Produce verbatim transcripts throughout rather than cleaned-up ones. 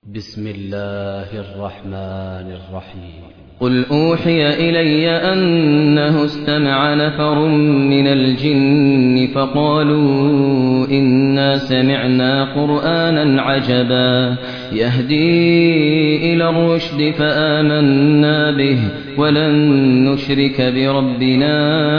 بسم الله الرحمن الرحيم. قل أوحي إلي أنه استمع نفر من الجن فقالوا إنا سمعنا قرآنا عجبا يهدي إلى الرشد فآمنا به ولن نشرك بربنا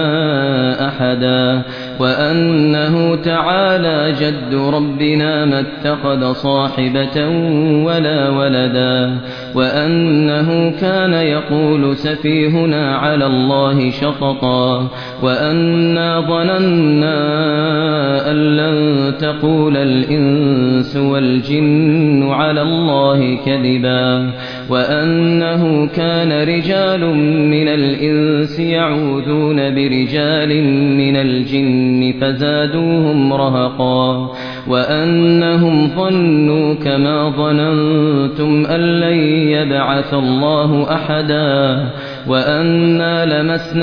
أحدا وأنه تعالى جد ربنا ما اتخذ صاحبة ولا ولدا وأنه كان يقول سفيهنا على الله شططا وأنا ظننا أن لن تقول الإنس والجن على الله كذبا وأنه كان رجال من الإنس يعوذون برجال من الجن فزادوهم رهقا وأنهم ظنوا كما ظننتم أن لن يبعث الله أحدا وأنا لمسنا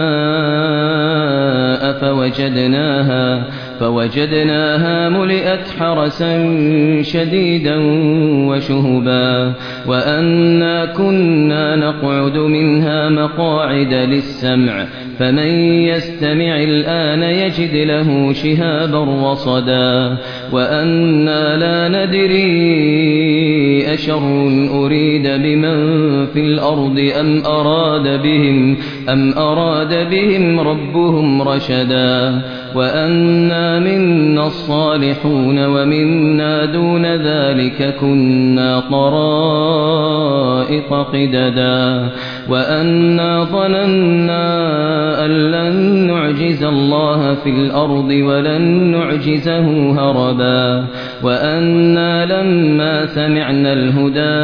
السماء فوجدناها فوجدناها ملئت حرسا شديدا وشهبا وأنا كنا نقعد منها مقاعد للسمع فمن يستمع الآن يجد له شهابا رصدا وأنا لا ندري أشر أريد بمن في الأرض أم أراد بهم أم أراد بهم ربهم رشدا وأنا منا الصالحون ومنا دون ذلك كنا طرائق قددا وأنا ظننا أن لن نعجز الله في الأرض ولن نعجزه هربا وأنا لما سمعنا الهدى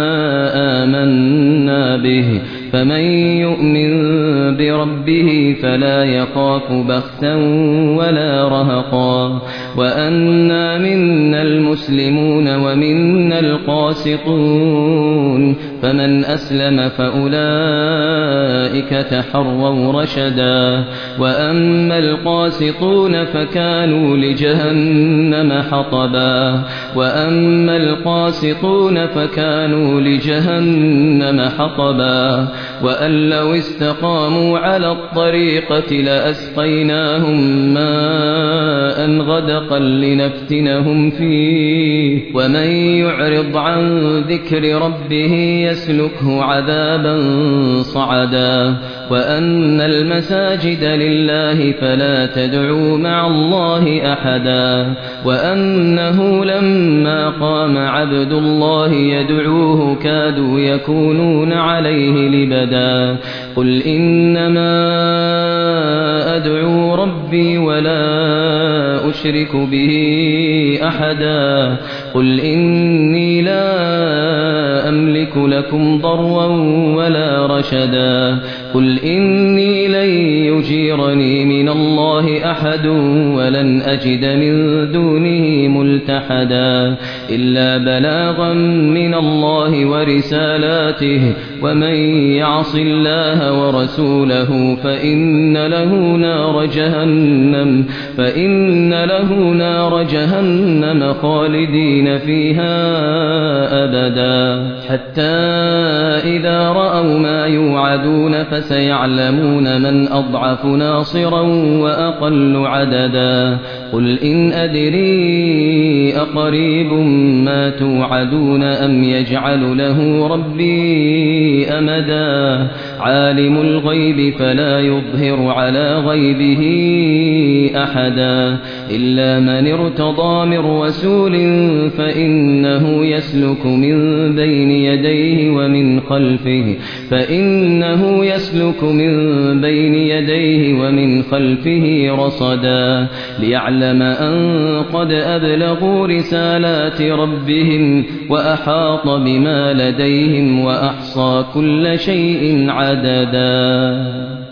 آمنا به فمن يؤمن بربه فلا يخاف بخسا ولا رهقا وأنا منا المسلمون ومنا القاسطون فمن أسلم فأولئك تحروا رشدا وأما القاسطون فكانوا لجهنم حطبا وأما القاسطون فكانوا لجهنم حطبا وأن لو استقاموا على الطريقة لأسقيناهم ماء غدقا لنفتنهم فيه ومن يعرض عن ذكر ربه يسلكه عذابا صعدا وأن المساجد لله فلا تدعوا مع الله أحدا وأنه لما قام عبد الله يدعوه كادوا يكونون عليه لبدا قل إنما أدعو ربي ولا أشرك به أحدا قل إني لا أملك لكم ضرا ولا رشدا قل إني لن يجيرني من الله أحد ولن أجد من دونه ملتحدا إلا بلاغا من الله ورسالاته ومن يعص الله ورسوله فإن له نار جهنم فإن له نار جهنم خالدين فيها أبدا حتى إذا رأوا ما يوعدون فسيعلمون من أضعف ناصرا وأقل عددا قل إن أدري أقريب ما توعدون أم يجعل له ربي أمدا عالم الغيب فلا يظهر على غيبه أحدا إلا من ارتضى من رسول فإنه يسلك من بين يديه ومن خلفه فإنه يسلك من بين يديه ومن خلفه رصدا ليعلم أن قد أبلغوا رسالات ربهم وأحاط بما لديهم وأحصى كل شيء عددا.